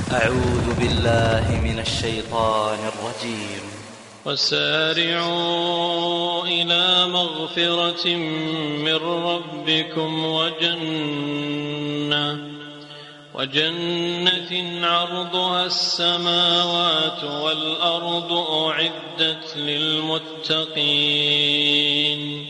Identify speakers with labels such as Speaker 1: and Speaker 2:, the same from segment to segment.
Speaker 1: أعوذ بالله من الشيطان الرجيم.
Speaker 2: وسارعوا إلى مغفرة من ربكم وجنة عرضها السماوات والأرض أعدت للمتقين.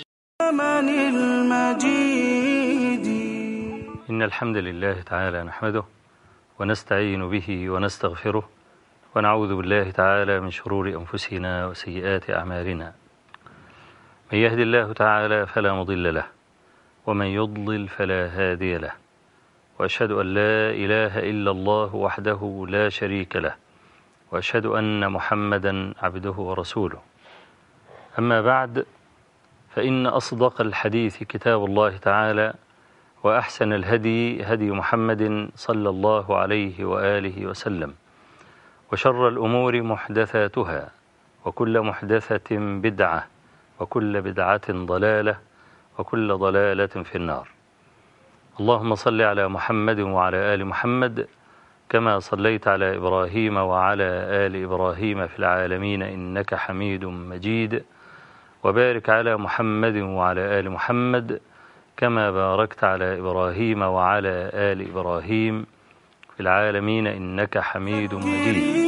Speaker 3: إن الحمد لله تعالى نحمده ونستعين به ونستغفره ونعوذ بالله تعالى من شرور أنفسنا وسيئات أعمالنا. من يهد الله تعالى فلا مضل له ومن يضلل فلا هادي له، وأشهد أن لا إله إلا الله وحده لا شريك له، وأشهد أن محمدا عبده ورسوله. أما بعد، فإن أصدق الحديث كتاب الله تعالى، وأحسن الهدي هدي محمد صلى الله عليه وآله وسلم، وشر الأمور محدثاتها، وكل محدثة بدعة، وكل بدعة ضلالة، وكل ضلالة في النار. اللهم صل على محمد وعلى آل محمد كما صليت على إبراهيم وعلى آل إبراهيم في العالمين إنك حميد مجيد، وبارك على محمد وعلى آل محمد كما باركت على إبراهيم وعلى آل إبراهيم في العالمين إنك حميد مجيد.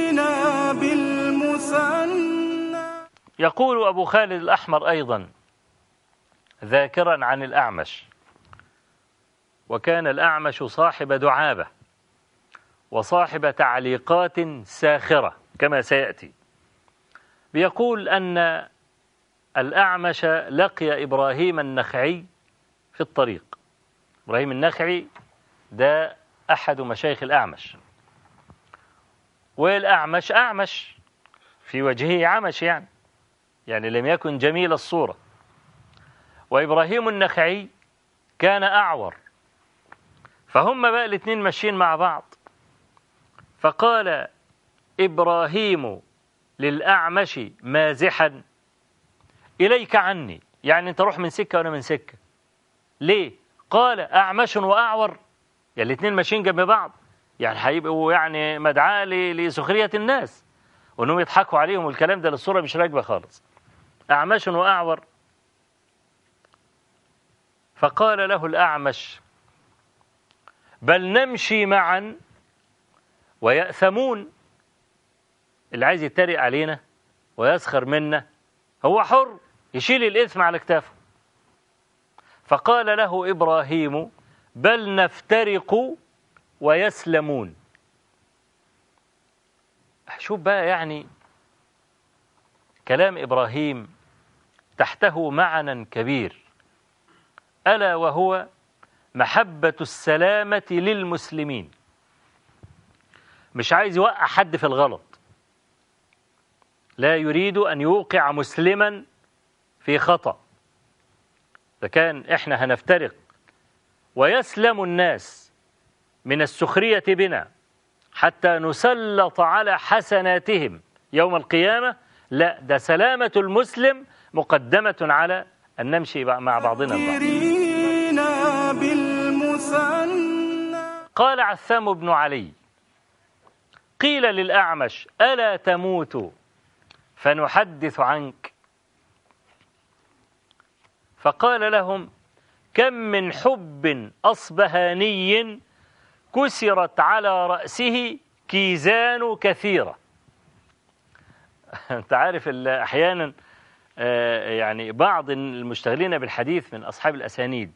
Speaker 3: يقول أبو خالد الأحمر أيضا ذاكرا عن الأعمش، وكان الأعمش صاحب دعابة وصاحب تعليقات ساخرة كما سيأتي. بيقول أن الأعمش لقي إبراهيم النخعي في الطريق. إبراهيم النخعي ده أحد مشايخ الأعمش، والأعمش أعمش في وجهه عمش، يعني لم يكن جميل الصورة. وإبراهيم النخعي كان أعور، فهم بقى الاثنين ماشيين مع بعض. فقال إبراهيم للأعمش مازحا: إليك عني، يعني أنت روح من سكة وأنا من سكة. ليه؟ قال أعمش وأعور، يعني الاثنين ماشيين جنب بعض، يعني هيبقوا يعني مدعاة لسخرية الناس وأنهم يضحكوا عليهم، والكلام ده للصورة مش راكبة خالص. أعمش وأعور. فقال له الأعمش: بل نمشي معا ويأثمون. اللي عايز يتريق علينا ويسخر منا هو حر، يشيل الإثم على كتافه. فقال له إبراهيم: بل نفترق ويسلمون. شوف بقى، يعني كلام إبراهيم تحته معنى كبير، ألا وهو محبة السلامة للمسلمين. مش عايز يوقع حد في الغلط، لا يريد أن يوقع مسلما في خطأ. فكان إحنا هنفترق ويسلم الناس من السخرية بنا حتى نسلط على حسناتهم يوم القيامة، لا، ده سلامة المسلم مقدمة على أن نمشي مع بعضنا البعض. قال عثام بن علي: قيل للأعمش: ألا تموت فنحدث عنك؟ فقال لهم: كم من حب أصبهاني كسرت على رأسه كيزان كثيرة. أنت عارف أحيانا يعني بعض المشتغلين بالحديث من أصحاب الأسانيد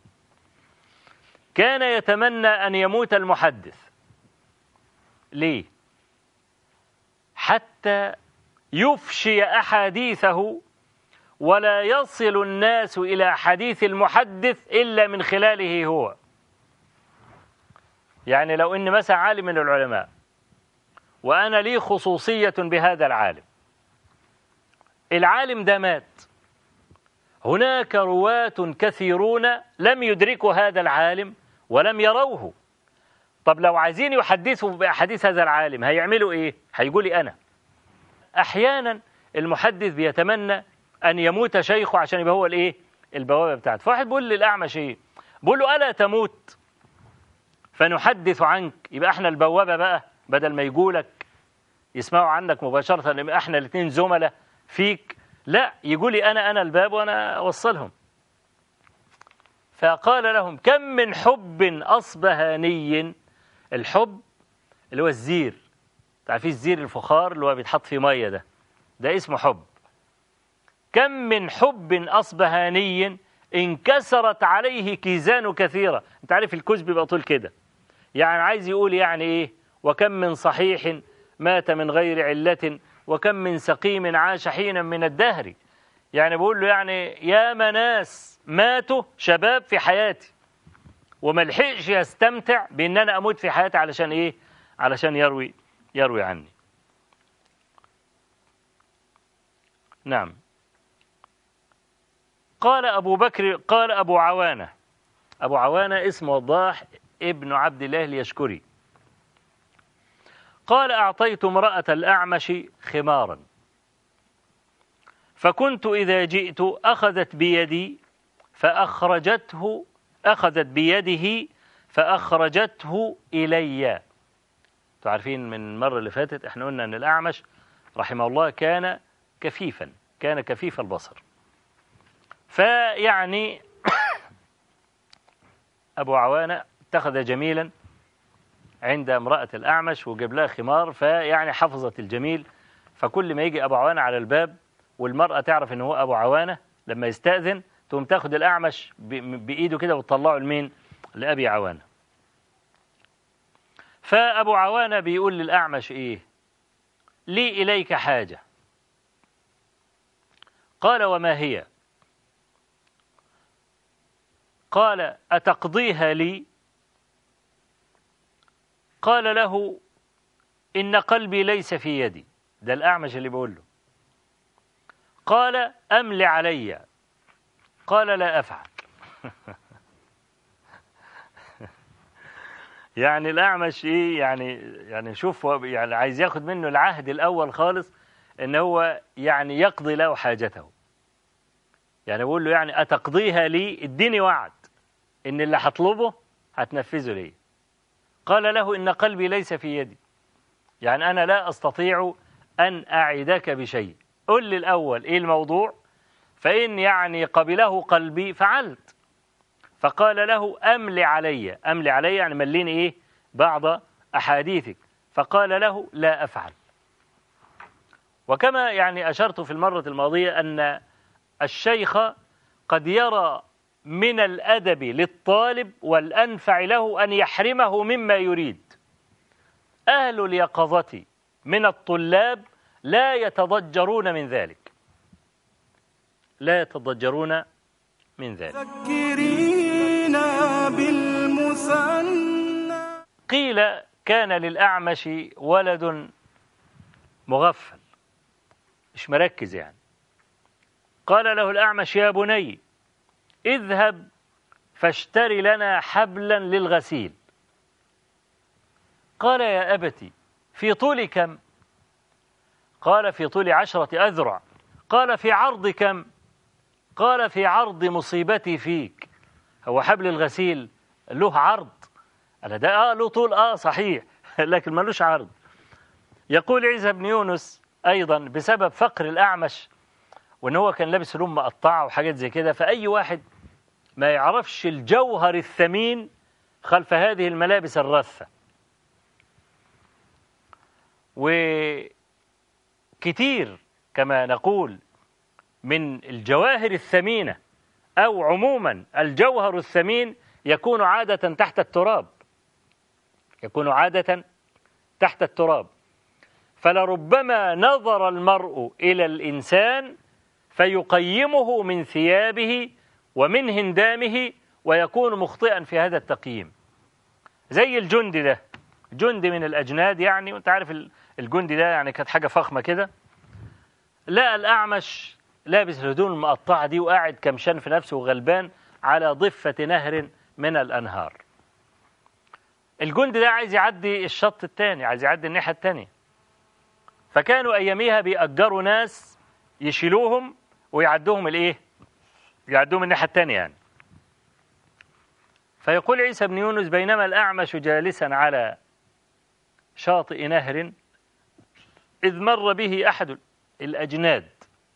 Speaker 3: كان يتمنى أن يموت المحدث. ليه؟ حتى يفشي أحاديثه ولا يصل الناس إلى حديث المحدث إلا من خلاله هو. يعني لو إن مثلا عالم من العلماء وأنا لي خصوصية بهذا العالم ده مات، هناك رواة كثيرون لم يدركوا هذا العالم ولم يروه. طب لو عايزين يحدثوا بأحاديث هذا العالم هيعملوا إيه؟ هيقولي أنا. أحيانا المحدث بيتمنى أن يموت شيخه عشان يبقى هو البوابة بتاعته. فواحد بيقول للأعمش إيه؟ بيقول له: ألا تموت فنحدث عنك. يبقى احنا البوابة بقى، بدل ما يقولك يسمعوا عنك مباشرة يبقى احنا الاثنين زملاء فيك، لا، يقولي أنا الباب وأنا أوصلهم. فقال لهم: كم من حب أصبهاني. الحب اللي هو الزير، تعرفين الزير الفخار اللي هو بيتحط فيه مية، ده اسمه حب. كم من حب أصبهاني انكسرت عليه كيزان كثيرة. انت عارف الكوز بيبقى طول كده، يعني عايز يقول يعني ايه؟ وكم من صحيح مات من غير علة، وكم من سقيم عاش حينا من الدهر. يعني بقول له يعني يا ناس ماتوا شباب في حياتي وما لحقش يستمتع بان انا اموت في حياتي علشان ايه؟ علشان يروي عني. نعم. قال أبو بكر، قال أبو عوانة. أبو عوانة اسمه وضاح ابن عبد الله اليشكري. قال: أعطيت امرأة الأعمش خمارا، فكنت إذا جئت أخذت بيدي فأخرجته، أخذت بيده فأخرجته إلي. تعرفين من المرة اللي فاتت احنا قلنا أن الأعمش رحمه الله كان كفيف البصر. فيعني أبو عوانة اتخذ جميلا عند امرأة الأعمش وجاب لها خمار، فيعني حفظت الجميل. فكل ما يجي أبو عوانة على الباب والمرأة تعرف إن هو أبو عوانة، لما يستأذن تقوم تاخد الأعمش بإيده كده وتطلعه لمين؟ لأبي عوانة. فأبو عوانة بيقول للأعمش إيه؟ لي إليك حاجة. قال: وما هي؟ قال: أتقضيها لي؟ قال له: إن قلبي ليس في يدي. ده الأعمش اللي بيقول له. قال: أمل علي. قال: لا أفعل. يعني الأعمش إيه يعني شوف، يعني عايز ياخد منه العهد الأول خالص إن هو يعني يقضي له حاجته. يعني بقول له يعني أتقضيها لي؟ اديني وعد إن اللي هطلبه هتنفذه لي. قال له: إن قلبي ليس في يدي، يعني أنا لا أستطيع أن أعدك بشيء. قل لي الأول إيه الموضوع، فإن يعني قبله قلبي فعلت. فقال له: أملي علي. أملي علي يعني مليني إيه؟ بعض أحاديثك. فقال له: لا أفعل. وكما يعني أشرت في المرة الماضية أن الشيخ قد يرى من الأدب للطالب والأنفع له أن يحرمه مما يريد. أهل اليقظة من الطلاب لا يتضجرون من ذلك، لا يتضجرون من ذلك. قيل: كان للأعمش ولد مغفل مش مركز يعني. قال له الأعمش: يا بني اذهب فاشتري لنا حبلا للغسيل. قال: يا أبتي في طول كم؟ قال: في طول 10 أذرع. قال: في عرض كم؟ قال: في عرض مصيبتي فيك. هو حبل الغسيل له عرض؟ قال: ده له طول صحيح لكن ملوش عرض. يقول عيسى بن يونس أيضا بسبب فقر الأعمش وإن هو كان لابس هدوم مقطعة وحاجات زي كده، فأي واحد ما يعرفش الجوهر الثمين خلف هذه الملابس الرثة. وكتير كما نقول من الجواهر الثمينة أو عموما الجوهر الثمين يكون عادة تحت التراب، يكون عادة تحت التراب. فلربما نظر المرء إلى الإنسان فيقيمه من ثيابه ومن هندامه ويكون مخطئا في هذا التقييم. زي الجندي ده، جندي من الأجناد يعني، وانت عارف الجندي ده يعني كانت حاجة فخمة كده. لقى الأعمش لابس الهدوم المقطعة دي وقاعد كمشان في نفسه وغلبان على ضفة نهر من الأنهار. الجندي ده عايز يعدي الشط الثاني، عايز يعدي الناحية الثانية. فكانوا أياميها بيأجروا ناس يشيلوهم ويعدوهم الإيه؟ يعدوهم الناحية الثانية يعني. فيقول عيسى بن يونس: بينما الأعمش جالسا على شاطئ نهر إذ مر به أحد الأجناد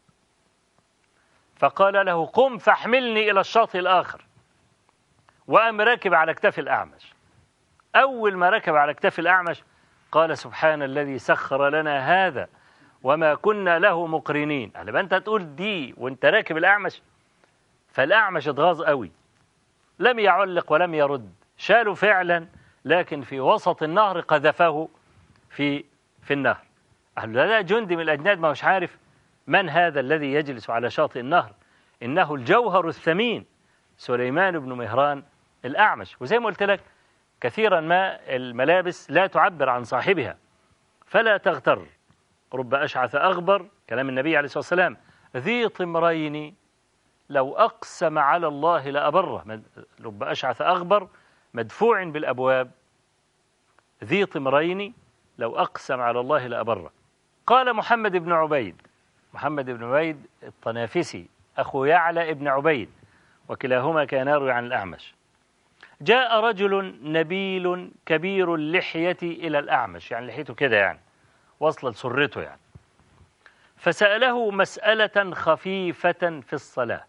Speaker 3: فقال له: قم فاحملني إلى الشاطئ الآخر. وقام راكب على كتاف الأعمش. أول ما ركب على كتاف الأعمش قال: سبحان الذي سخر لنا هذا وما كنا له مقرنين. قال: أنت تقول دي وأنت راكب الأعمش؟ فالأعمش اتغاظ قوي، لم يعلق ولم يرد، شاله فعلا، لكن في وسط النهر قذفه في النهر. قال له: لا، جندي من الأجناد ما هوش عارف من هذا الذي يجلس على شاطئ النهر، إنه الجوهر الثمين سليمان بن مهران الأعمش. وزي ما قلت لك كثيرا ما الملابس لا تعبر عن صاحبها، فلا تغتر. رب أشعث أغبر، كلام النبي عليه الصلاة والسلام، ذي طمرين لو أقسم على الله لأبره. رب أشعث أغبر مدفوع بالأبواب، ذي طمرين لو أقسم على الله لأبره. قال محمد بن عبيد، محمد بن عبيد الطنافسي أخو يعلى بن عبيد، وكلاهما كان يروي عن الأعمش: جاء رجل نبيل كبير اللحية إلى الأعمش، يعني لحيته كده يعني وصل لسرته يعني، فسأله مسألة خفيفة في الصلاة،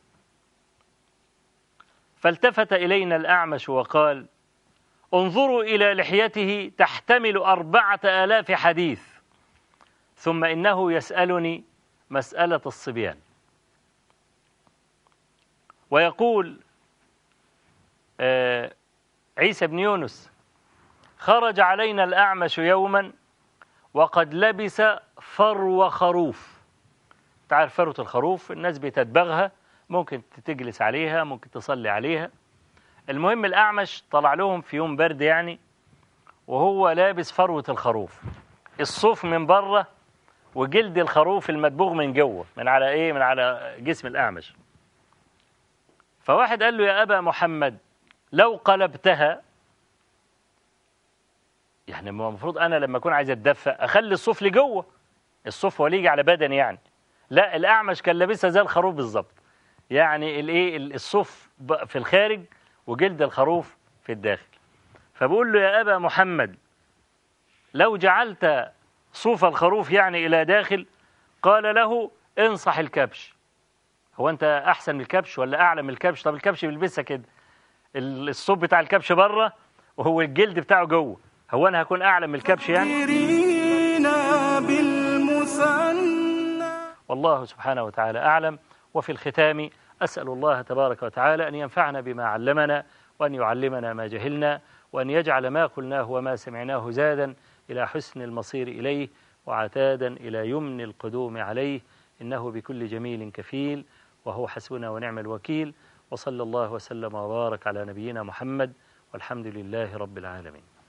Speaker 3: فالتفت إلينا الأعمش وقال: انظروا إلى لحيته تحتمل 4000 حديث، ثم إنه يسألني مسألة الصبيان. ويقول عيسى بن يونس: خرج علينا الأعمش يوما وقد لبس فرو خروف. تعرف فروة الخروف، الناس بتدبغها، ممكن تجلس عليها، ممكن تصلي عليها. المهم الأعمش طلع لهم في يوم برد يعني، وهو لابس فروة الخروف، الصوف من بره وجلد الخروف المدبوغ من جوه، من على ايه؟ من على جسم الأعمش. فواحد قال له: يا أبا محمد لو قلبتها، يعني المفروض أنا لما أكون عايز أتدفى أخلي الصوف لجوه، الصوف هو اللي يجي على بدني يعني. لا، الأعمش كان لابسها زي الخروف بالظبط، يعني الايه، الصوف في الخارج وجلد الخروف في الداخل. فبقول له: يا أبا محمد لو جعلت صوف الخروف يعني إلى داخل. قال له: انصح الكبش. هو أنت أحسن من الكبش ولا أعلى من الكبش؟ طب الكبش بيلبسها كده، الصوف بتاع الكبش بره وهو الجلد بتاعه جوه، هو أنا هكون أعلى من الكبش يعني؟ والله سبحانه وتعالى أعلم. وفي الختام أسأل الله تبارك وتعالى أن ينفعنا بما علمنا، وأن يعلمنا ما جهلنا، وأن يجعل ما قلناه وما سمعناه زادا إلى حسن المصير إليه، وعتادا إلى يمن القدوم عليه، إنه بكل جميل كفيل، وهو حسبنا ونعم الوكيل. وصلى الله وسلم وبارك على نبينا محمد، والحمد لله رب العالمين.